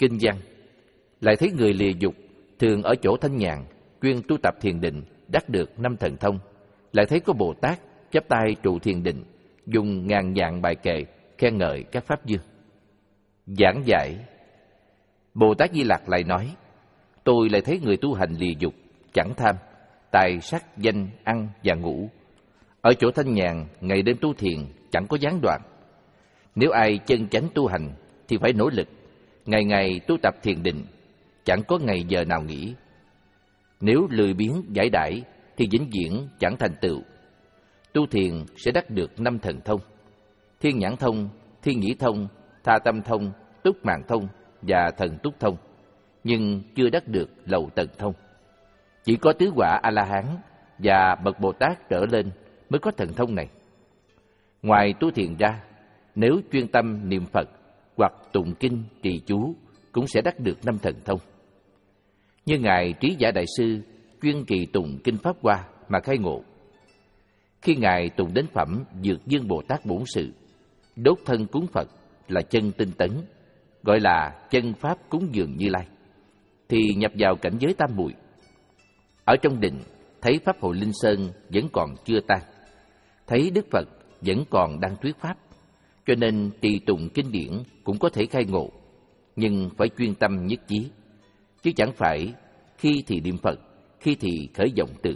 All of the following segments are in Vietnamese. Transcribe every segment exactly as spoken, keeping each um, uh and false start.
Kinh văn. Lại thấy người lìa dục, thường ở chỗ thanh nhàn, chuyên tu tập thiền định, đắc được năm thần thông. Lại thấy có Bồ Tát chắp tay trụ thiền định, dùng ngàn vạn bài kệ khen ngợi các pháp dương. Giảng giải. Bồ Tát Di Lặc lại nói: tôi lại thấy người tu hành lìa dục, chẳng tham, tài sắc danh ăn và ngủ, ở chỗ thanh nhàn, ngày đêm tu thiền, chẳng có gián đoạn. Nếu ai chân chánh tu hành thì phải nỗ lực, ngày ngày tu tập thiền định, chẳng có ngày giờ nào nghỉ. Nếu lười biếng giải đãi thì vĩnh viễn chẳng thành tựu. Tu thiền sẽ đắc được năm thần thông: thiên nhãn thông, thiên nhĩ thông, tha tâm thông, túc mạng thông và thần túc thông, nhưng chưa đắc được lậu tần thông. Chỉ có tứ quả A-la-hán và bậc Bồ Tát trở lên mới có thần thông này. Ngoài tu thiền ra, nếu chuyên tâm niệm Phật hoặc tụng kinh trì chú cũng sẽ đắc được năm thần thông. Như Ngài Trí Giả Đại Sư chuyên trì tụng kinh Pháp Hoa mà khai ngộ. Khi Ngài tụng đến phẩm Dược Dương Bồ Tát Bổn Sự, đốt thân cúng Phật là chân tinh tấn, gọi là chân pháp cúng dường Như Lai, thì nhập vào cảnh giới tam muội. Ở trong định, thấy Pháp Hội Linh Sơn vẫn còn chưa tan, thấy Đức Phật vẫn còn đang thuyết Pháp, cho nên trì tụng kinh điển cũng có thể khai ngộ, nhưng phải chuyên tâm nhất chí, chứ chẳng phải khi thì niệm Phật, khi thì khởi vọng tưởng.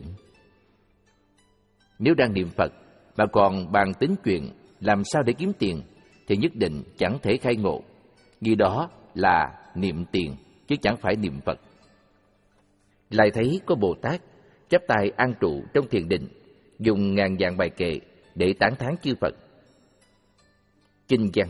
Nếu đang niệm Phật mà còn bàn tính chuyện làm sao để kiếm tiền thì nhất định chẳng thể khai ngộ, vì đó là niệm tiền chứ chẳng phải niệm Phật. Lại thấy có Bồ Tát chắp tay an trụ trong thiền định, dùng ngàn vạn bài kệ để tán thán chư Phật. Kinh văn.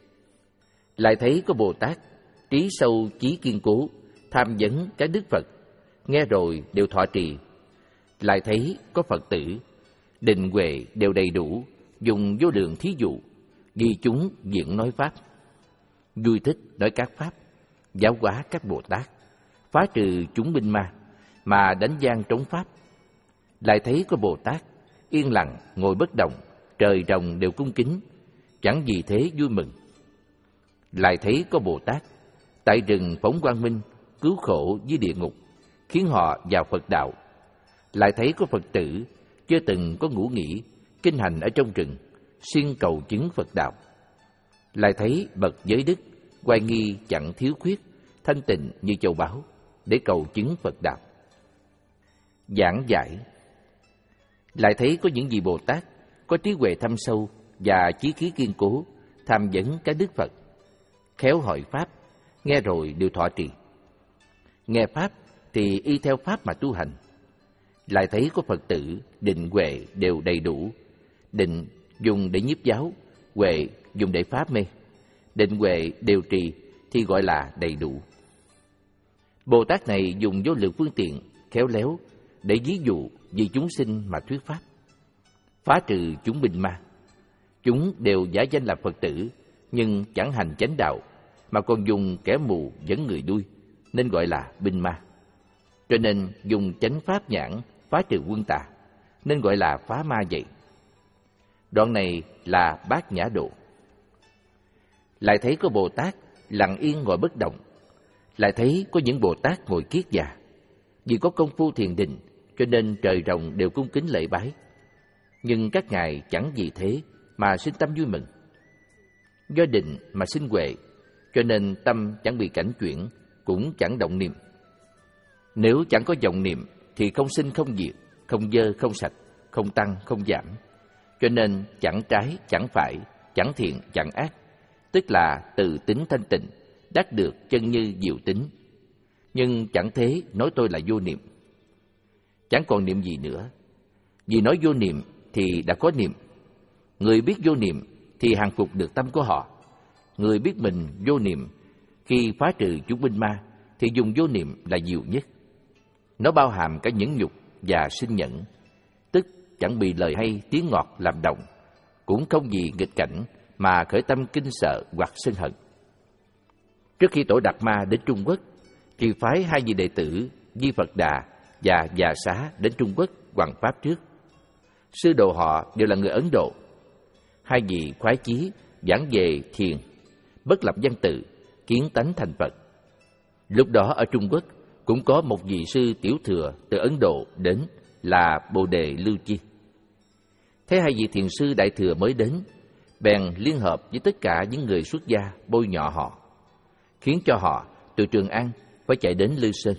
Lại thấy có Bồ Tát trí sâu chí kiên cố, tham vấn các đức Phật, nghe rồi đều thọ trì. Lại thấy có Phật tử định huệ đều đầy đủ, dùng vô lượng thí dụ, ghi chúng diễn nói Pháp, vui thích nói các Pháp, giáo hóa các Bồ Tát, phá trừ chúng binh ma, mà đánh gian trống Pháp. Lại thấy có Bồ Tát yên lặng ngồi bất động, trời rồng đều cung kính, chẳng vì thế vui mừng. Lại thấy có Bồ Tát tại rừng phóng quang minh, cứu khổ dưới địa ngục, khiến họ vào Phật đạo. Lại thấy có Phật tử chưa từng có ngủ nghỉ, kinh hành ở trong rừng, xin cầu chứng Phật đạo. Lại thấy bậc giới đức, oai nghi chẳng thiếu khuyết, thanh tịnh như châu báu, để cầu chứng Phật đạo. Giảng giải. Lại thấy có những vị Bồ Tát có trí huệ thâm sâu và chí khí kiên cố, tham vấn các đức Phật, khéo hỏi Pháp, nghe rồi đều thọ trì. Nghe Pháp thì y theo Pháp mà tu hành. Lại thấy có Phật tử định huệ đều đầy đủ, định dùng để nhiếp giáo, huệ dùng để pháp mê. Định huệ đều trì thì gọi là đầy đủ. Bồ Tát này dùng vô lượng phương tiện khéo léo để ví dụ vì chúng sinh mà thuyết Pháp, phá trừ chúng binh ma. Chúng đều giả danh là Phật tử, nhưng chẳng hành chánh đạo, mà còn dùng kẻ mù dẫn người đuôi, nên gọi là binh ma. Cho nên dùng chánh pháp nhãn phá trừ quân tà, nên gọi là phá ma vậy. Đoạn này là Bát Nhã Độ. Lại thấy có Bồ Tát lặng yên ngồi bất động. Lại thấy có những Bồ Tát ngồi kiết già. Vì có công phu thiền định, cho nên trời rồng đều cung kính lễ bái. Nhưng các ngài chẳng vì thế mà sinh tâm vui mừng. Do định mà sinh huệ, cho nên tâm chẳng bị cảnh chuyển, cũng chẳng động niệm. Nếu chẳng có vọng niệm thì không sinh không diệt, không dơ không sạch, không tăng không giảm. Cho nên chẳng trái chẳng phải, chẳng thiện chẳng ác, tức là từ tính thanh tịnh, đắc được chân như diệu tính. Nhưng chẳng thế nói tôi là vô niệm. Chẳng còn niệm gì nữa. Vì nói vô niệm thì đã có niệm. Người biết vô niệm thì hàng phục được tâm của họ. Người biết mình vô niệm, khi phá trừ chúng binh ma thì dùng vô niệm là nhiều nhất. Nó bao hàm cả nhẫn nhục và sinh nhẫn, tức chẳng bị lời hay tiếng ngọt làm động, cũng không vì nghịch cảnh mà khởi tâm kinh sợ hoặc sân hận. Trước khi Tổ Đạt Ma đến Trung Quốc, thì phái hai vị đệ tử Di Phật Đà và Già Xá đến Trung Quốc hoằng pháp trước. Sư đồ họ đều là người Ấn Độ. Hai vị khoái chí giảng về thiền, bất lập văn tự, kiến tánh thành Phật. Lúc đó ở Trung Quốc cũng có một vị sư tiểu thừa từ Ấn Độ đến là Bồ Đề Lưu Chi. Thấy hai vị thiền sư đại thừa mới đến, bèn liên hợp với tất cả những người xuất gia bôi nhọ họ, khiến cho họ từ Trường An phải chạy đến Lư Sơn.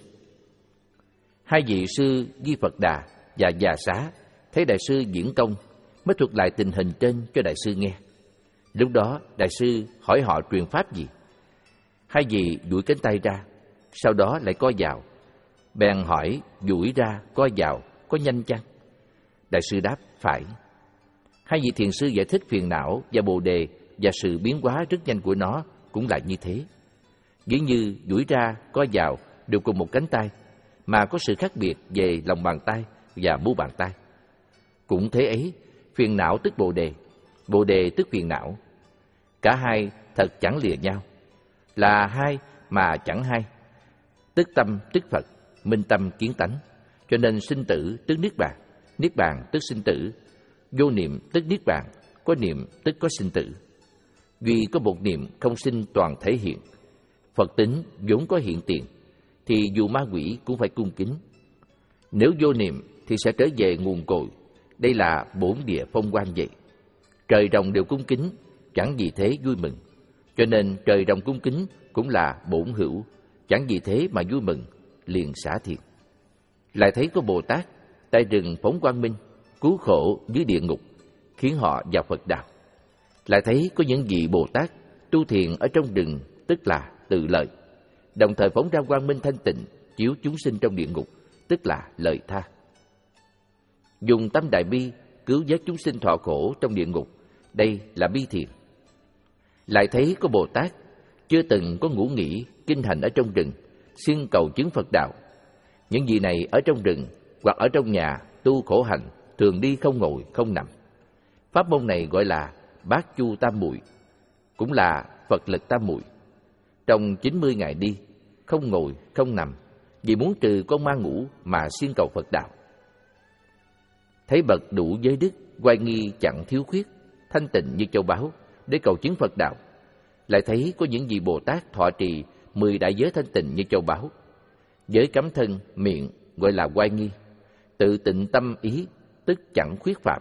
Hai vị sư Di Phật Đà và Già Xá thấy đại sư diễn công mới thuật lại tình hình trên cho đại sư nghe. Lúc đó đại sư hỏi họ truyền pháp gì. Hai vị duỗi cánh tay ra, sau đó lại co vào. Bèn hỏi duỗi ra co vào có nhanh chăng? Đại sư đáp phải. Hai vị thiền sư giải thích phiền não và bồ đề và sự biến hóa rất nhanh của nó cũng là như thế. Dĩ như duỗi ra co vào đều cùng một cánh tay, mà có sự khác biệt về lòng bàn tay và mu bàn tay. Cũng thế ấy, phiền não tức bồ đề, bồ đề tức phiền não. Cả hai thật chẳng lìa nhau, là hai mà chẳng hai. Tức tâm tức Phật, minh tâm kiến tánh. Cho nên sinh tử tức niết bàn, niết bàn tức sinh tử. Vô niệm tức niết bàn, có niệm tức có sinh tử. Duy có một niệm không sinh toàn thể hiện. Phật tính vốn có hiện tiền, thì dù ma quỷ cũng phải cung kính. Nếu vô niệm thì sẽ trở về nguồn cội. Đây là bổn địa phong quang vậy. Trời rồng đều cung kính, chẳng vì thế vui mừng. Cho nên trời rồng cung kính cũng là bổn hữu, chẳng vì thế mà vui mừng, liền xả thiệt. Lại thấy có Bồ Tát tại rừng phóng quang minh, cứu khổ dưới địa ngục, khiến họ vào Phật đạo. Lại thấy có những vị Bồ Tát tu thiền ở trong rừng, tức là tự lợi, đồng thời phóng ra quang minh thanh tịnh, chiếu chúng sinh trong địa ngục, tức là lợi tha. Dùng tâm đại bi cứu vớt chúng sinh thọ khổ trong địa ngục, đây là bi thiền. Lại thấy có Bồ Tát chưa từng có ngủ nghỉ kinh hành ở trong rừng, xin cầu chứng Phật đạo. Những vị này ở trong rừng hoặc ở trong nhà tu khổ hành, thường đi không ngồi không nằm. Pháp môn này gọi là Bát Chu Tam Muội, cũng là Phật lực tam muội. Trong chín mươi ngày đi, không ngồi không nằm, vì muốn trừ con ma ngủ mà xin cầu Phật đạo. Thấy bậc đủ giới đức, oai nghi chẳng thiếu khuyết, thanh tịnh như châu báu, để cầu chứng Phật đạo. Lại thấy có những vị Bồ Tát thọ trì mười đại giới thanh tịnh như châu báu. Giới cấm thân, miệng gọi là oai nghi, tự tịnh tâm ý, tức chẳng khuyết phạm.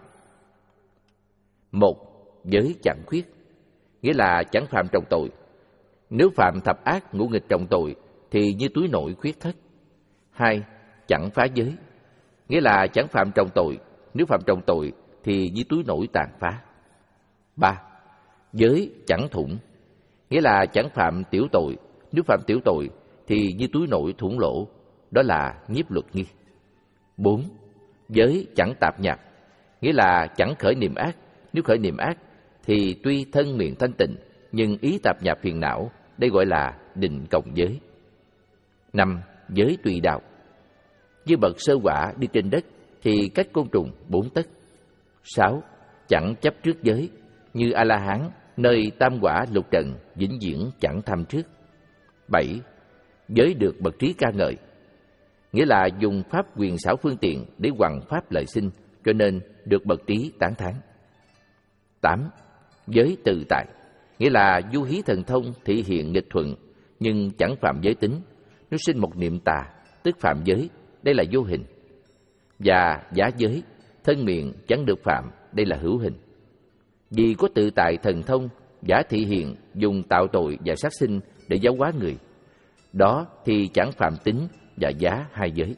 Một, giới chẳng khuyết, nghĩa là chẳng phạm trọng tội. Nếu phạm thập ác ngũ nghịch trọng tội thì như túi nổi khuyết thất. Hai, chẳng phá giới, nghĩa là chẳng phạm trọng tội. Nếu phạm trọng tội thì như túi nổi tàn phá. Ba, giới chẳng thủng, nghĩa là chẳng phạm tiểu tội. Nếu phạm tiểu tội thì như túi nổi thủng lỗ, đó là nhiếp luật nghi. Bốn, giới chẳng tạp nhạp, nghĩa là chẳng khởi niệm ác. Nếu khởi niệm ác thì tuy thân miệng thanh tịnh, nhưng ý tạp nhạp phiền não, đây gọi là định cộng giới. Năm, giới tùy đạo, như bậc sơ quả đi trên đất thì cách côn trùng bốn tấc. Sáu, chẳng chấp trước giới, như A-la-hán nơi tam quả lục trần vĩnh viễn chẳng tham trước. Bảy, giới được bậc trí ca ngợi, nghĩa là dùng pháp quyền xảo phương tiện để hoằng pháp lợi sinh, cho nên được bậc trí tán thán. Tám, giới tự tại, nghĩa là du hí thần thông thị hiện nghịch thuận, nhưng chẳng phạm giới tính. Nếu sinh một niệm tà, tức phạm giới, đây là vô hình. Và giả giới, thân miệng chẳng được phạm, đây là hữu hình. Vì có tự tại thần thông, giả thị hiện dùng tạo tội và sát sinh để giáo hóa người, đó thì chẳng phạm tính và giá hai giới.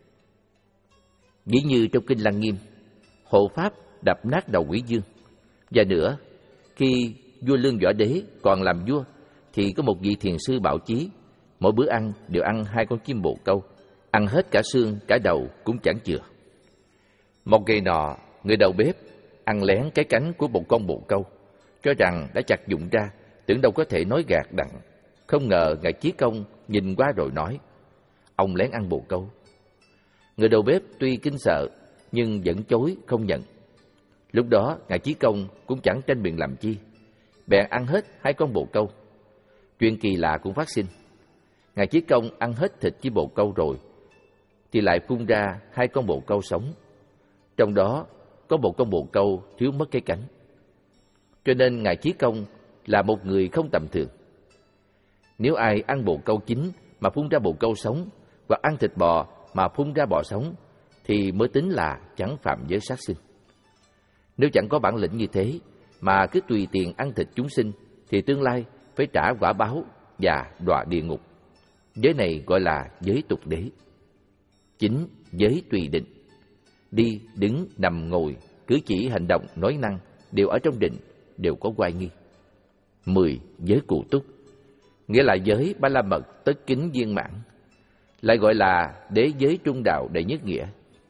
Ví như trong Kinh Lăng Nghiêm, hộ pháp đập nát đầu quỷ dương. Và nữa, khi vua Lương Võ Đế còn làm vua thì có một vị thiền sư bảo chí, mỗi bữa ăn đều ăn hai con chim bồ câu, ăn hết cả xương cả đầu cũng chẳng chừa. Một ngày nọ, người đầu bếp ăn lén cái cánh của một con bồ câu, cho rằng đã chặt dụng ra, tưởng đâu có thể nói gạt đặng. Không ngờ ngài Chí Công nhìn qua rồi nói: "Ông lén ăn bồ câu." Người đầu bếp tuy kinh sợ nhưng vẫn chối không nhận. Lúc đó ngài Chí Công cũng chẳng tranh biện làm chi, bèn ăn hết hai con bồ câu. Chuyện kỳ lạ cũng phát sinh. Ngài Chí Công ăn hết thịt với bồ câu rồi thì lại phun ra hai con bồ câu sống, trong đó có một con bồ câu thiếu mất cái cánh. Cho nên ngài Chí Công là một người không tầm thường. Nếu ai ăn bồ câu chín mà phun ra bồ câu sống, hoặc ăn thịt bò mà phun ra bò sống, thì mới tính là chẳng phạm giới sát sinh. Nếu chẳng có bản lĩnh như thế mà cứ tùy tiện ăn thịt chúng sinh, thì tương lai phải trả quả báo và đọa địa ngục. Giới này gọi là giới tục đế. Chín, giới tùy định. Đi, đứng, nằm, ngồi, cử chỉ, hành động, nói năng đều ở trong định, đều có oai nghi. Mười, giới cụ túc, nghĩa là giới ba la mật tất kính viên mãn, lại gọi là đế giới trung đạo đệ nhất nghĩa.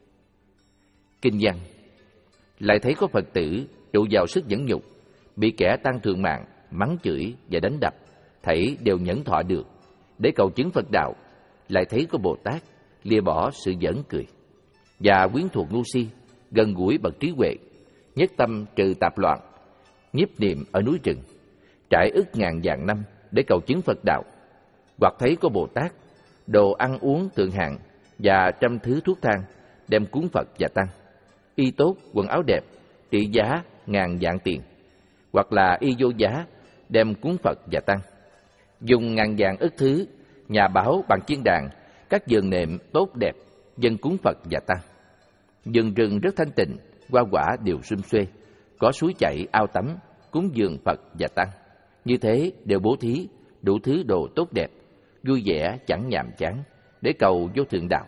Kinh văn lại thấy có Phật tử trụ vào sức nhẫn nhục, bị kẻ tăng thường mạng, mắng chửi và đánh đập, thảy đều nhẫn thọ được để cầu chứng Phật đạo. Lại thấy có Bồ Tát lìa bỏ sự giỡn cười và quyến thuộc ngu si, gần gũi bậc trí huệ, nhất tâm trừ tạp loạn, nhiếp niệm ở núi rừng, trải ức ngàn vạn năm để cầu chứng Phật đạo. Hoặc thấy có Bồ Tát đồ ăn uống thượng hạng và trăm thứ thuốc thang đem cúng Phật và tăng, y tốt, quần áo đẹp, trị giá ngàn vạn tiền, hoặc là y vô giá đem cúng Phật và tăng, dùng ngàn vạn ức thứ, nhà bảo bằng chiên đàn, các vườn nệm tốt đẹp dâng cúng Phật và tăng. Vườn rừng rất thanh tịnh, hoa quả đều sum xuê, có suối chảy, ao tắm, cúng dường Phật và tăng. Như thế đều bố thí đủ thứ đồ tốt đẹp, vui vẻ chẳng nhàm chán để cầu vô thượng đạo.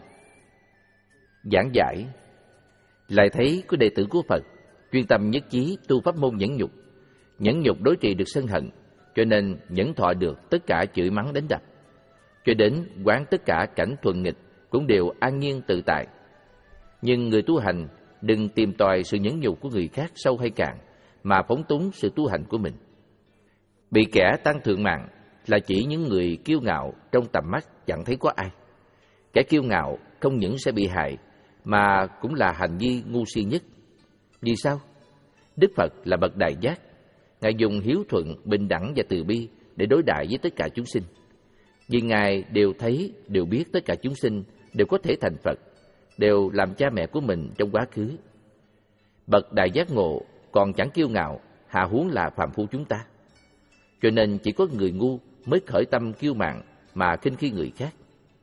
Giảng giải lại thấy có đệ tử của Phật chuyên tâm nhất chí tu pháp môn nhẫn nhục. Nhẫn nhục đối trị được sân hận, cho nên nhẫn thọ được tất cả chửi mắng đánh đập, cho đến quán tất cả cảnh thuận nghịch cũng đều an nhiên tự tại. Nhưng người tu hành đừng tìm tòi sự nhẫn nhục của người khác sâu hay cạn, mà phóng túng sự tu hành của mình. Bị kẻ tăng thượng mạng là chỉ những người kiêu ngạo trong tầm mắt chẳng thấy có ai. Kẻ kiêu ngạo không những sẽ bị hại, mà cũng là hành vi ngu si nhất. Vì sao? Đức Phật là bậc đại giác, Ngài dùng hiếu thuận, bình đẳng và từ bi để đối đãi với tất cả chúng sinh. Vì Ngài đều thấy, đều biết tất cả chúng sinh đều có thể thành Phật, đều làm cha mẹ của mình trong quá khứ. Bậc đại giác ngộ còn chẳng kiêu ngạo, hạ huống là phàm phu chúng ta. Cho nên chỉ có người ngu mới khởi tâm kiêu mạn mà khinh khi người khác.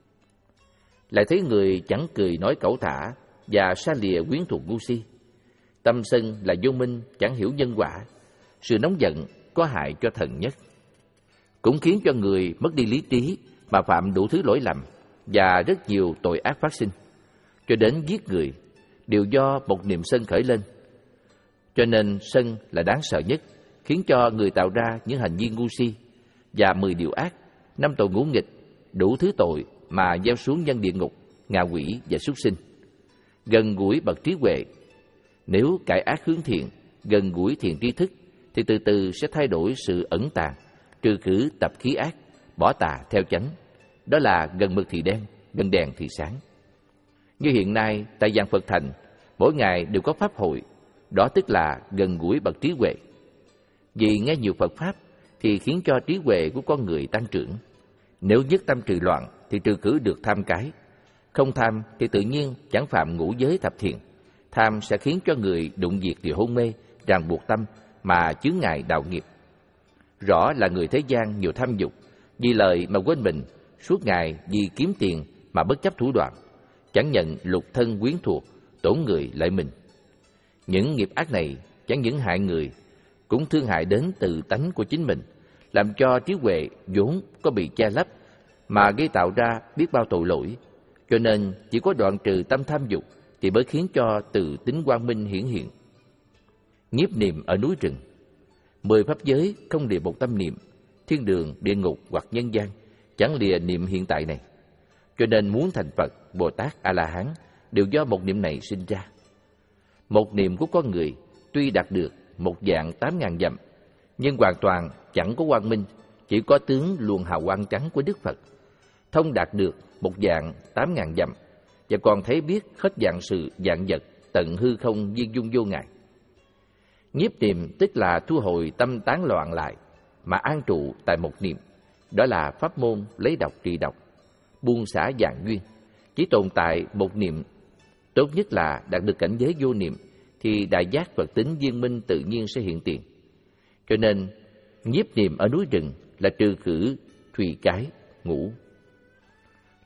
Lại thấy người chẳng cười nói cẩu thả và xa lìa quyến thuộc ngu si. Tâm sân là vô minh, chẳng hiểu nhân quả. Sự nóng giận có hại cho thần nhất, cũng khiến cho người mất đi lý trí mà phạm đủ thứ lỗi lầm và rất nhiều tội ác phát sinh, cho đến giết người đều do một niềm sân khởi lên. Cho nên sân là đáng sợ nhất, khiến cho người tạo ra những hành vi ngu si và mười điều ác, năm tội ngũ nghịch, đủ thứ tội mà gieo xuống nhân địa ngục, ngạ quỷ và súc sinh. Gần gũi bậc trí huệ, nếu cải ác hướng thiện, gần gũi thiền tri thức, thì từ từ sẽ thay đổi sự ẩn tàng, trừ khử tập khí ác, bỏ tà theo chánh. Đó là gần mực thì đen, gần đèn thì sáng. Như hiện nay tại Giang Phật Thành, mỗi ngày đều có pháp hội, đó tức là gần gũi bậc trí huệ. Vì nghe nhiều Phật pháp thì khiến cho trí huệ của con người tăng trưởng. Nếu nhất tâm trừ loạn thì trừ khử được tham cái. Không tham thì tự nhiên chẳng phạm ngũ giới thập thiện. Tham sẽ khiến cho người đụng diệt điều hôn mê, ràng buộc tâm mà chướng ngại đạo nghiệp. Rõ là người thế gian nhiều tham dục, vì lợi mà quên mình, suốt ngày vì kiếm tiền mà bất chấp thủ đoạn, chẳng nhận lục thân quyến thuộc, tổn người lợi mình. Những nghiệp ác này chẳng những hại người, cũng thương hại đến tự tánh của chính mình, làm cho trí huệ vốn có bị che lấp mà gây tạo ra biết bao tội lỗi. Cho nên chỉ có đoạn trừ tâm tham dục thì mới khiến cho từ tính quang minh hiển hiện. Nhiếp niệm ở núi rừng, mười pháp giới không lìa một tâm niệm, thiên đường, địa ngục hoặc nhân gian chẳng lìa niệm hiện tại này. Cho nên muốn thành Phật, Bồ Tát, A La Hán đều do một niệm này sinh ra. Một niệm của con người tuy đạt được một dạng tám ngàn dặm, nhưng hoàn toàn chẳng có quang minh, chỉ có tướng luồng hào quang trắng của Đức Phật. Thông đạt được một dạng tám ngàn dặm và còn thấy biết hết dạng sự dạng vật, tận hư không viên dung vô ngại. Nhiếp niệm tức là thu hồi tâm tán loạn lại mà an trụ tại một niệm. Đó là pháp môn lấy độc trị độc, buông xả dạng duyên, chỉ tồn tại một niệm. Tốt nhất là đạt được cảnh giới vô niệm thì đại giác Phật tính viên minh tự nhiên sẽ hiện tiền. Cho nên nhiếp niệm ở núi rừng là trừ khử thùy cái, ngủ.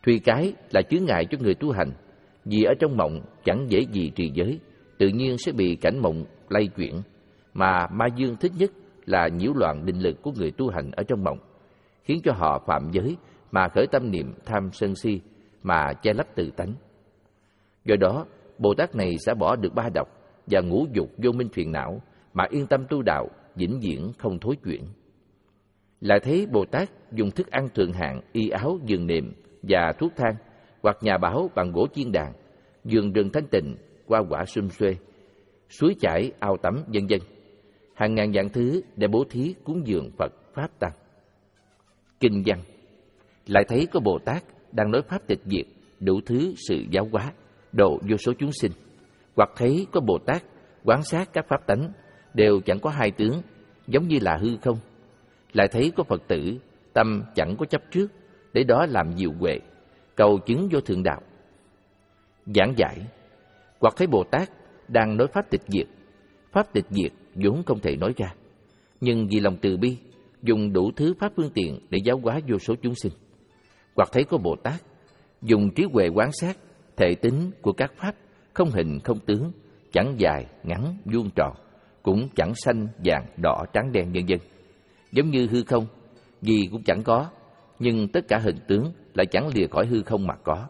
Thùy cái là chướng ngại cho người tu hành, vì ở trong mộng chẳng dễ gì trì giới, tự nhiên sẽ bị cảnh mộng lay chuyển, mà ma dương thích nhất là nhiễu loạn định lực của người tu hành ở trong mộng, khiến cho họ phạm giới mà khởi tâm niệm tham sân si, mà che lấp tự tánh. Do đó, Bồ Tát này sẽ bỏ được ba độc và ngũ dục vô minh phiền não, mà yên tâm tu đạo, vĩnh viễn không thối chuyển. Lại thấy Bồ Tát dùng thức ăn thượng hạng, y áo, giường nệm và thuốc thang, hoặc nhà bảo bằng gỗ chiên đàn, vườn rừng thanh tịnh, hoa quả sum xuê, suối chảy, ao tắm, vân vân, hàng ngàn dạng thứ để bố thí cúng dường Phật pháp tăng. Kinh văn lại thấy có Bồ Tát đang nói pháp tịch diệt, đủ thứ sự giáo hóa, độ vô số chúng sinh. Hoặc thấy có Bồ Tát quán sát các pháp tánh đều chẳng có hai tướng, giống như là hư không. Lại thấy có Phật tử tâm chẳng có chấp trước, để đó làm diệu huệ, cầu chứng vô thượng đạo. Giảng giải. Hoặc thấy Bồ Tát đang nói pháp tịch diệt. Pháp tịch diệt vốn không thể nói ra, nhưng vì lòng từ bi, dùng đủ thứ pháp phương tiện để giáo hóa vô số chúng sinh. Hoặc thấy có Bồ Tát dùng trí huệ quán sát thể tính của các pháp, không hình không tướng, chẳng dài ngắn vuông tròn, cũng chẳng xanh vàng đỏ trắng đen vân vân, giống như hư không, gì cũng chẳng có, nhưng tất cả hình tướng lại chẳng lìa khỏi hư không mà có.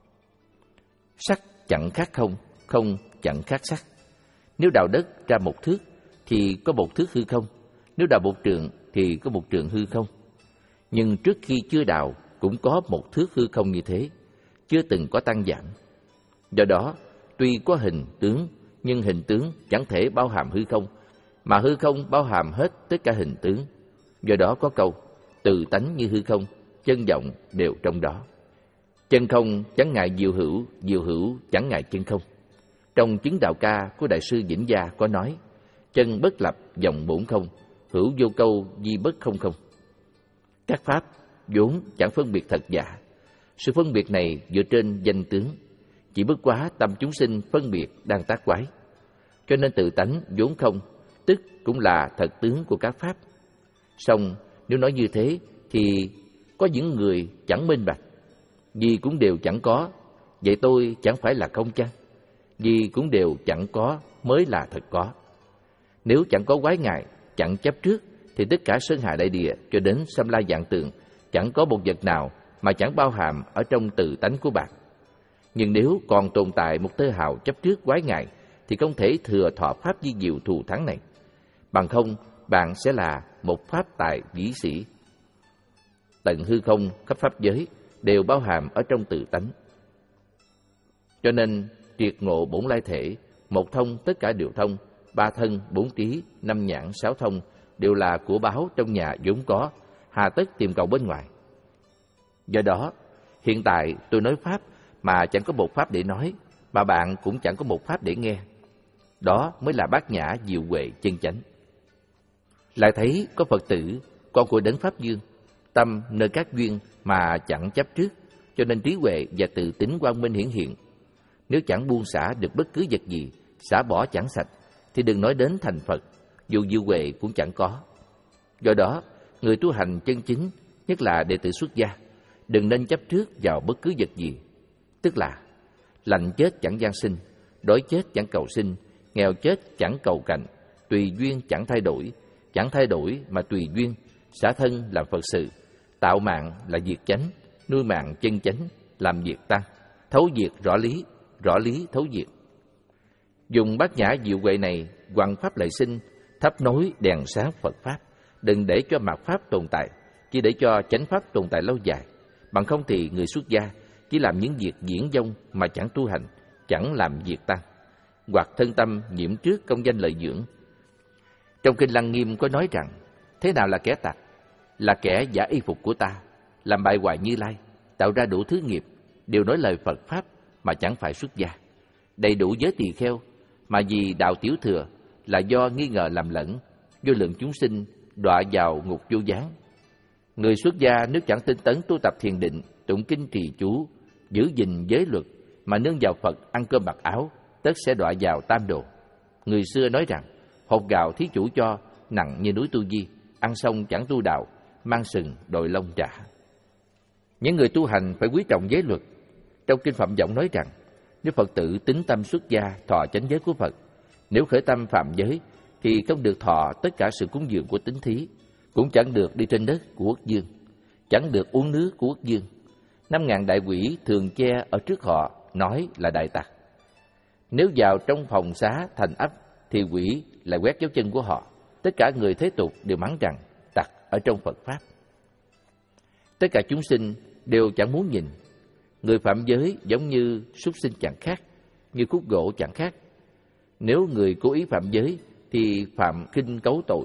Sắc chẳng khác không, không chẳng khác sắc. Nếu đào đất ra một thước thì có một thước hư không, nếu đào một trượng thì có một trượng hư không. Nhưng trước khi chưa đào cũng có một thước hư không như thế, chưa từng có tăng giảm. Do đó, tuy có hình tướng, nhưng hình tướng chẳng thể bao hàm hư không, mà hư không bao hàm hết tất cả hình tướng. Do đó có câu, từ tánh như hư không, chân vọng đều trong đó. Chân không chẳng ngại diệu hữu, diệu hữu chẳng ngại chân không. Trong chứng đạo ca của Đại sư Vĩnh Gia có nói, chân bất lập, vọng bổn không, hữu vô câu, di bất không không. Các pháp vốn chẳng phân biệt thật giả. Sự phân biệt này dựa trên danh tướng, chỉ bất quá tâm chúng sinh phân biệt đang tác quái. Cho nên tự tánh vốn không, tức cũng là thật tướng của các pháp. Song nếu nói như thế thì có những người chẳng minh bạch, vì cũng đều chẳng có, vậy tôi chẳng phải là không chăng? Vì cũng đều chẳng có mới là thật có. Nếu chẳng có quái ngại, chẳng chấp trước, thì tất cả sơn hà đại địa cho đến Xăm La Vạn Tượng chẳng có một vật nào mà chẳng bao hàm ở trong tự tánh của bạn. Nhưng nếu còn tồn tại một tơ hào chấp trước quái ngại, thì không thể thừa thọ pháp di diệu thù thắng này. Bằng không, bạn sẽ là một pháp tài vĩ sĩ. Tận hư không khắp pháp giới đều bao hàm ở trong tự tánh. Cho nên triệt ngộ bổn lai thể, một thông tất cả đều thông, ba thân, bốn trí, năm nhãn, sáu thông đều là của báu trong nhà vốn có, hà tất tìm cầu bên ngoài. Do đó, hiện tại tôi nói pháp mà chẳng có một pháp để nói, mà bạn cũng chẳng có một pháp để nghe. Đó mới là bát nhã diệu huệ chân chánh. Lại thấy có Phật tử, con của Đấng Pháp Dương, tâm nơi các duyên mà chẳng chấp trước, cho nên trí huệ và tự tính quang minh hiển hiện. Nếu chẳng buông xả được bất cứ vật gì, xả bỏ chẳng sạch, thì đừng nói đến thành Phật, dù diệu huệ cũng chẳng có. Do đó, người tu hành chân chính, nhất là đệ tử xuất gia, đừng nên chấp trước vào bất cứ vật gì. Tức là, lành chết chẳng gian sinh, đói chết chẳng cầu sinh, nghèo chết chẳng cầu cạnh, tùy duyên chẳng thay đổi, chẳng thay đổi mà tùy duyên, xả thân làm Phật sự, tạo mạng là diệt chánh, nuôi mạng chân chánh, làm diệt tăng, thấu diệt rõ lý, rõ lý thấu diệt. Dùng bát nhã diệu huệ này hoằng pháp lại sinh, thắp nối đèn sáng Phật pháp, đừng để cho mạt pháp tồn tại, chỉ để cho chánh pháp tồn tại lâu dài. Bằng không thì người xuất gia chỉ làm những việc diễn dông mà chẳng tu hành, chẳng làm việc tăng, hoặc thân tâm nhiễm trước công danh lợi dưỡng. Trong Kinh Lăng Nghiêm có nói rằng, thế nào là kẻ tặc? Là kẻ giả y phục của ta, làm bại hoại Như Lai, tạo ra đủ thứ nghiệp, đều nói lời Phật pháp mà chẳng phải xuất gia. Đầy đủ giới tỳ kheo, mà vì đạo tiểu thừa là do nghi ngờ làm lẫn, vô lượng chúng sinh đọa vào ngục vô gián. Người xuất gia nếu chẳng tinh tấn tu tập thiền định, tụng kinh trì chú, giữ gìn giới luật, mà nương vào Phật ăn cơm mặc áo, tất sẽ đọa vào tam đồ. Người xưa nói rằng, hột gạo thí chủ cho, nặng như núi Tu Di, ăn xong chẳng tu đạo, mang sừng đội lông trả. Những người tu hành phải quý trọng giới luật. Trong Kinh Phạm Võng nói rằng, nếu Phật tử tín tâm xuất gia thọ chánh giới của Phật, nếu khởi tâm phạm giới thì không được thọ tất cả sự cúng dường của tín thí, cũng chẳng được đi trên đất của quốc dương, chẳng được uống nước của quốc dương. Năm ngàn đại quỷ thường che ở trước họ, nói là đại tặc. Nếu vào trong phòng xá thành ấp thì quỷ lại quét dấu chân của họ. Tất cả người thế tục đều mắng rằng tặc ở trong Phật Pháp. Tất cả chúng sinh đều chẳng muốn nhìn. Người phạm giới giống như súc sinh chẳng khác, như khúc gỗ chẳng khác. Nếu người cố ý phạm giới thì phạm kinh cấu tội.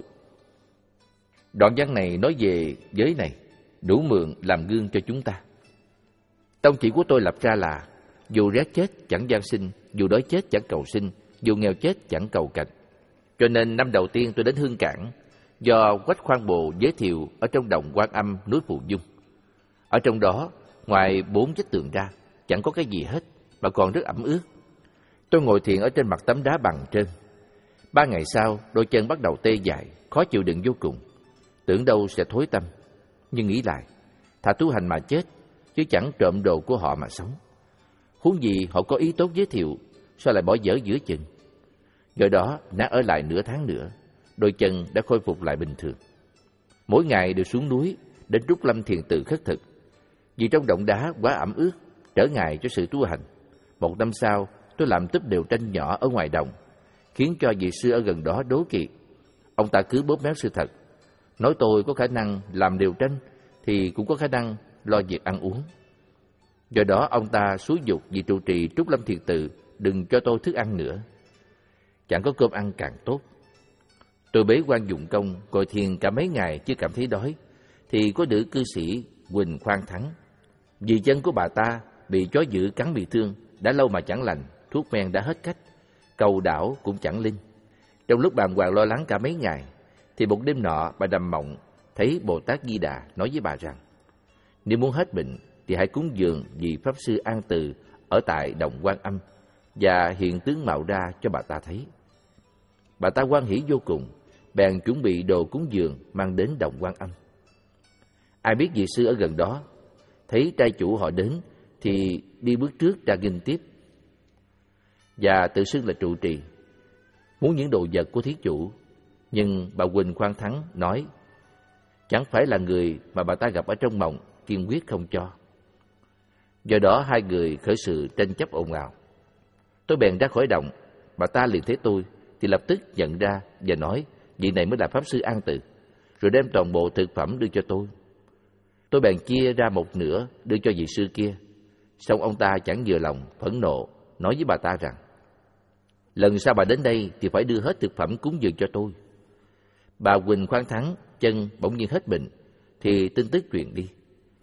Đoạn văn này nói về giới này, đủ mượn làm gương cho chúng ta. Tông chỉ của tôi lập ra là dù rét chết chẳng gian sinh, dù đói chết chẳng cầu sinh, dù nghèo chết chẳng cầu cạnh. Cho nên năm đầu tiên tôi đến Hương Cảng, do Quách Khoan Bồ giới thiệu ở trong đồng Quan Âm núi Phù Dung. Ở trong đó, ngoài bốn vách tường ra, chẳng có cái gì hết, mà còn rất ẩm ướt. Tôi ngồi thiền ở trên mặt tấm đá bằng trơn. Ba ngày sau, đôi chân bắt đầu tê dại, khó chịu đựng vô cùng. Tưởng đâu sẽ thối tâm, nhưng nghĩ lại, thà tu hành mà chết, chứ chẳng trộm đồ của họ mà sống. Huống gì họ có ý tốt giới thiệu, sao lại bỏ dở giữa chừng? Do đó, đã ở lại nửa tháng nữa, đôi chân đã khôi phục lại bình thường. Mỗi ngày đều xuống núi, đến Trúc Lâm thiền tự khất thực. Vì trong động đá quá ẩm ướt, trở ngại cho sự tu hành. Một năm sau, tôi làm túp đều tranh nhỏ ở ngoài đồng, khiến cho vị sư ở gần đó đố kỵ. Ông ta cứ bóp méo sự thật, nói tôi có khả năng làm đều tranh thì cũng có khả năng lo việc ăn uống. Do đó ông ta xúi giục vị trụ trì Trúc Lâm thiền tự đừng cho tôi thức ăn nữa. Chẳng có cơm ăn càng tốt. Tôi bế quan dụng công, ngồi thiền cả mấy ngày chưa cảm thấy đói, thì có nữ cư sĩ Quỳnh Khoan Thắng. Vì chân của bà ta bị chó dữ cắn bị thương, đã lâu mà chẳng lành, thuốc men đã hết cách, cầu đảo cũng chẳng linh. Trong lúc bàng hoàng lo lắng cả mấy ngày, thì một đêm nọ bà nằm mộng thấy Bồ Tát Di Đà nói với bà rằng, nếu muốn hết bệnh thì hãy cúng dường vị Pháp Sư An Từ ở tại đồng Quan Âm và hiện tướng mạo ra cho bà ta thấy. Bà ta hoan hỉ vô cùng, bèn chuẩn bị đồ cúng dường mang đến đồng Quan Âm. Ai biết vị sư ở gần đó, thấy trai chủ họ đến thì đi bước trước ra nghênh tiếp, và tự xưng là trụ trì, muốn những đồ vật của thí chủ. Nhưng bà Quỳnh Khoan Thắng nói, chẳng phải là người mà bà ta gặp ở trong mộng, kiên quyết không cho. Do đó hai người khởi sự tranh chấp ồn ào. Tôi bèn ra khỏi động, bà ta liền thấy tôi thì lập tức nhận ra và nói vị này mới là Pháp Sư An Từ, rồi đem toàn bộ thực phẩm đưa cho tôi. Tôi bèn chia ra một nửa đưa cho vị sư kia. Xong ông ta chẳng vừa lòng, phẫn nộ, nói với bà ta rằng, lần sau bà đến đây thì phải đưa hết thực phẩm cúng dường cho tôi. Bà Quỳnh Khoan Thắng chân bỗng nhiên hết bệnh, thì tin tức truyền đi.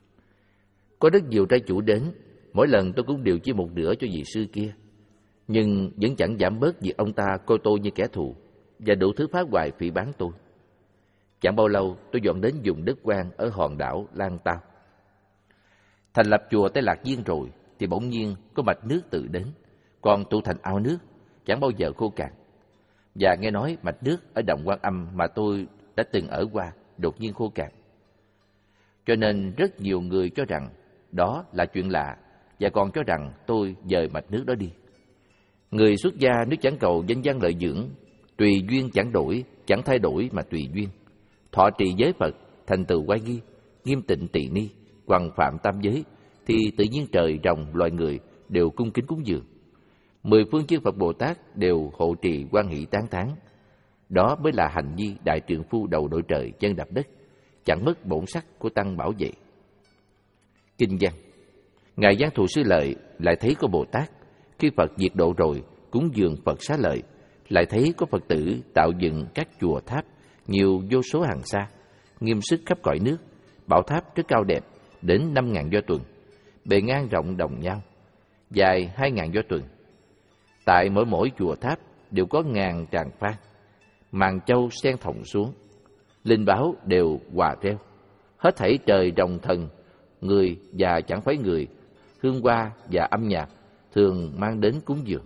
Có rất nhiều trai chủ đến, mỗi lần tôi cũng điều chia một nửa cho vị sư kia, nhưng vẫn chẳng giảm bớt việc ông ta coi tôi như kẻ thù và đủ thứ phá hoại phỉ báng tôi. Chẳng bao lâu tôi dọn đến vùng đất quan ở hòn đảo Lan Tao. Thành lập chùa tới Lạc Viên rồi thì bỗng nhiên có mạch nước tự đến, còn tụ thành ao nước, chẳng bao giờ khô cạn. Và nghe nói mạch nước ở đồng Quan Âm mà tôi đã từng ở qua đột nhiên khô cạn. Cho nên rất nhiều người cho rằng đó là chuyện lạ, và còn cho rằng tôi dời mạch nước đó đi. Người xuất gia nếu chẳng cầu danh văn lợi dưỡng, tùy duyên chẳng đổi, chẳng thay đổi mà tùy duyên, thọ trì giới Phật, thành tựu oai nghi, nghiêm tịnh tỳ ni, hoằng phạm tam giới, thì tự nhiên trời rồng loài người đều cung kính cúng dường. Mười phương chư Phật Bồ Tát đều hộ trì hoan hỷ tán thán. Đó mới là hành vi đại trượng phu đầu đội trời chân đạp đất, chẳng mất bổn sắc của tăng bảo vệ. Kinh văn. Ngài Giang Thù Sư Lợi lại thấy có Bồ Tát, khi Phật diệt độ rồi cúng dường Phật xá lợi, lại thấy có Phật tử tạo dựng các chùa tháp nhiều vô số hàng xa, nghiêm sức khắp cõi nước, bảo tháp rất cao đẹp, đến năm ngàn do tuần, bề ngang rộng đồng nhau, dài hai ngàn do tuần. Tại mỗi mỗi chùa tháp đều có ngàn tràng phan, màn châu sen thòng xuống, linh báo đều hòa reo, hết thảy trời rồng thần, người và chẳng phải người, hương hoa và âm nhạc thường mang đến cúng dường.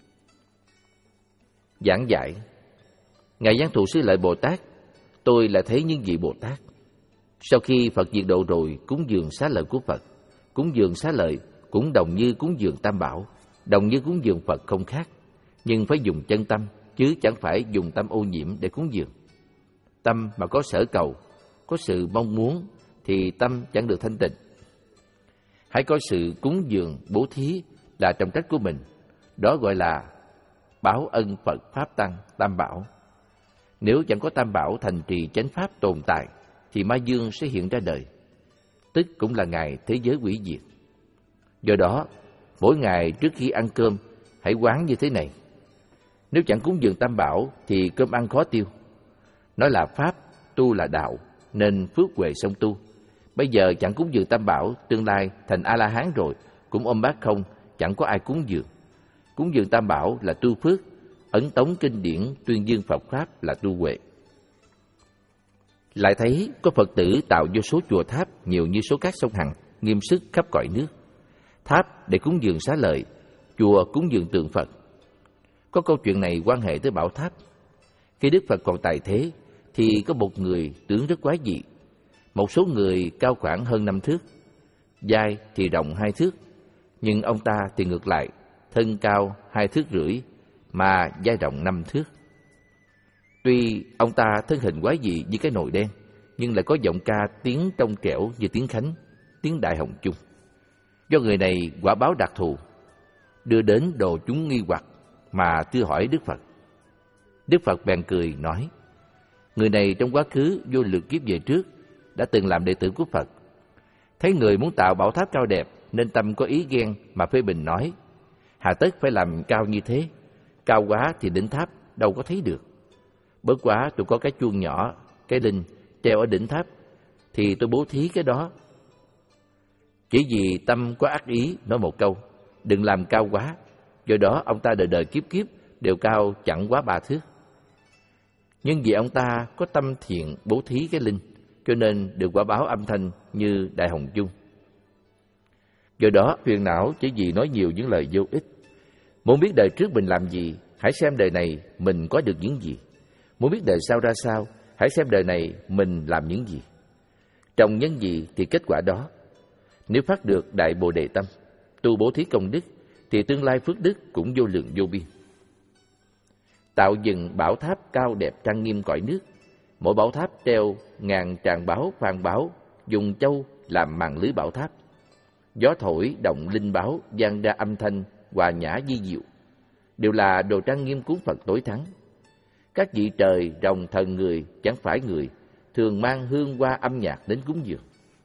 Giảng giải. Ngài Giang Thù Sư Lợi Bồ Tát, tôi lại thấy những vị Bồ Tát sau khi Phật diệt độ rồi cúng dường xá lợi của Phật, Cúng dường xá lợi cũng đồng như cúng dường Tam Bảo, đồng như cúng dường Phật không khác, nhưng phải dùng chân tâm, chứ chẳng phải dùng tâm ô nhiễm để cúng dường. Tâm mà có sở cầu, có sự mong muốn, thì tâm chẳng được thanh tịnh. Hãy có sự cúng dường, bố thí là trọng trách của mình, đó gọi là báo ân Phật Pháp Tăng, Tam Bảo. Nếu chẳng có Tam Bảo thành trì chánh Pháp tồn tại, thì ma dương sẽ hiện ra đời, tức cũng là ngày thế giới hủy diệt. Do đó, mỗi ngày trước khi ăn cơm, hãy quán như thế này. Nếu chẳng cúng dường Tam Bảo, thì cơm ăn khó tiêu. Nói là Pháp, tu là đạo, nên phước huệ song tu. Bây giờ chẳng cúng dường Tam Bảo, tương lai thành A-la-hán rồi, cũng ôm bát không, chẳng có ai cúng dường. Cúng dường Tam Bảo là tu phước, ấn tống kinh điển tuyên dương Phật Pháp là tu huệ. Lại thấy có Phật tử tạo vô số chùa tháp nhiều như số cát sông Hằng, nghiêm sức khắp cõi nước. Tháp để cúng dường xá lợi, chùa cúng dường tượng Phật. Có câu chuyện này quan hệ tới bảo tháp. Khi Đức Phật còn tại thế, thì có một người tướng rất quái dị. Một số người cao khoảng hơn năm thước, vai thì rộng hai thước, nhưng ông ta thì ngược lại, thân cao hai thước rưỡi, mà vai rộng năm thước. Tuy ông ta thân hình quái dị như cái nồi đen, nhưng lại có giọng ca tiếng trong trẻo như tiếng Khánh, tiếng Đại Hồng Chung. Do người này quả báo đặc thù, đưa đến đồ chúng nghi hoặc mà thưa hỏi Đức Phật. Đức Phật bèn cười nói, người này trong quá khứ vô lượng kiếp về trước đã từng làm đệ tử của Phật. Thấy người muốn tạo bảo tháp cao đẹp nên tâm có ý ghen mà phê bình nói, hà tất phải làm cao như thế, cao quá thì đỉnh tháp đâu có thấy được. Bớt quá tôi có cái chuông nhỏ, cái linh treo ở đỉnh tháp, thì tôi bố thí cái đó. Chỉ vì tâm có ác ý nói một câu, đừng làm cao quá, do đó ông ta đời đời kiếp kiếp đều cao chẳng quá ba thước. Nhưng vì ông ta có tâm thiện bố thí cái linh, cho nên được quả báo âm thanh như Đại Hồng Chung. Do đó phiền não chỉ vì nói nhiều những lời vô ích. Muốn biết đời trước mình làm gì, hãy xem đời này mình có được những gì. Muốn biết đời sau ra sao, hãy xem đời này mình làm những gì. Trồng nhân gì thì kết quả đó. Nếu phát được đại bồ đề tâm, tu bố thí công đức, thì tương lai phước đức cũng vô lượng vô biên. Tạo dựng bảo tháp cao đẹp trang nghiêm cõi nước. Mỗi bảo tháp treo ngàn tràng báo phan báo, dùng châu làm màn lưới bảo tháp. Gió thổi động linh báo, vang ra âm thanh hòa nhã vi diệu, đều là đồ trang nghiêm cúng Phật tối thắng. Các vị trời, rồng, thần người chẳng phải người, thường mang hương hoa âm nhạc đến cúng dường.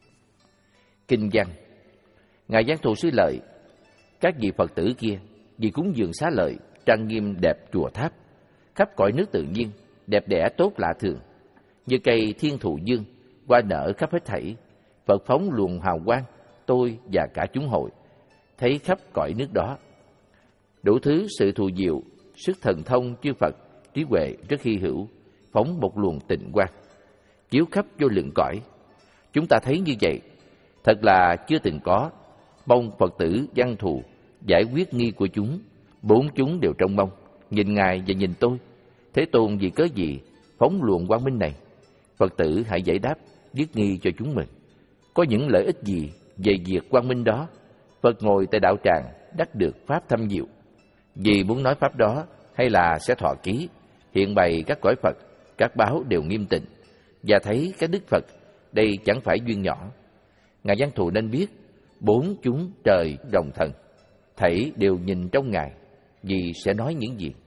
Kinh văn. Ngài Giang Thù Sư Lợi, các vị Phật tử kia vì cúng dường xá lợi, trang nghiêm đẹp chùa tháp, khắp cõi nước tự nhiên, đẹp đẽ tốt lạ thường, như cây thiên thụ dương, hoa nở khắp hết thảy. Phật phóng luồng hào quang, tôi và cả chúng hội thấy khắp cõi nước đó. Đủ thứ sự thù diệu, sức thần thông chư Phật, trí huệ rất hy hữu, phóng một luồng tịnh quang, chiếu khắp vô lượng cõi. Chúng ta thấy như vậy, thật là chưa từng có. Mong Phật tử Văn Thù giải quyết nghi của chúng. Bốn chúng đều trông mong, nhìn Ngài và nhìn tôi. Thế Tôn vì cớ gì phóng luồng quang minh này? Phật tử hãy giải đáp, dứt nghi cho chúng mình. Có những lợi ích gì về việc quang minh đó? Phật ngồi tại đạo tràng đắc được pháp thâm diệu. Vì muốn nói pháp đó, hay là sẽ thọ ký, hiện bày các cõi Phật, các báo đều nghiêm tịnh, và thấy các đức Phật đây chẳng phải duyên nhỏ. Ngài Văn Thù nên biết, bốn chúng trời rồng thần thảy đều nhìn trong Ngài, vì sẽ nói những gì.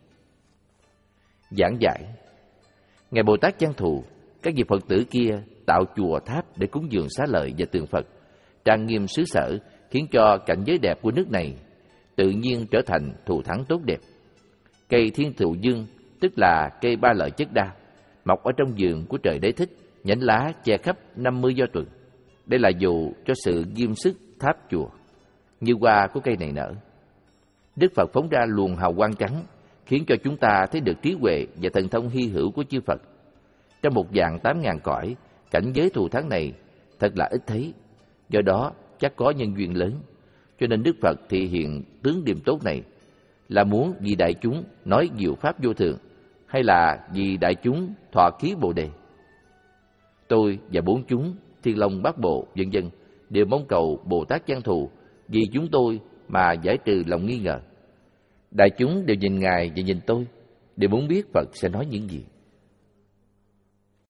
Giảng giải. Ngài Bồ Tát Văn Thù, các vị Phật tử kia tạo chùa tháp để cúng dường xá lợi và tượng Phật, trang nghiêm xứ sở, khiến cho cảnh giới đẹp của nước này tự nhiên trở thành thù thắng tốt đẹp. Cây thiên thụ dương, tức là cây ba lợi chất đa, mọc ở trong vườn của trời Đế Thích, nhánh lá che khắp năm mươi do tuần. Đây là dụ cho sự nghiêm sức tháp chùa, như hoa của cây này nở. Đức Phật phóng ra luồng hào quang trắng, khiến cho chúng ta thấy được trí huệ và thần thông hy hữu của chư Phật. Trong một vạn tám ngàn cõi, cảnh giới thù thắng này thật là ít thấy. Do đó chắc có nhân duyên lớn, cho nên Đức Phật thị hiện tướng điềm tốt này là muốn vì đại chúng nói diệu pháp vô thường, hay là vì đại chúng thọ ký Bồ đề. Tôi và bốn chúng Thiên Long Bát Bộ vân vân đều mong cầu Bồ Tát Văn Thù vì chúng tôi mà giải trừ lòng nghi ngờ. Đại chúng đều nhìn Ngài và nhìn tôi, đều muốn biết Phật sẽ nói những gì.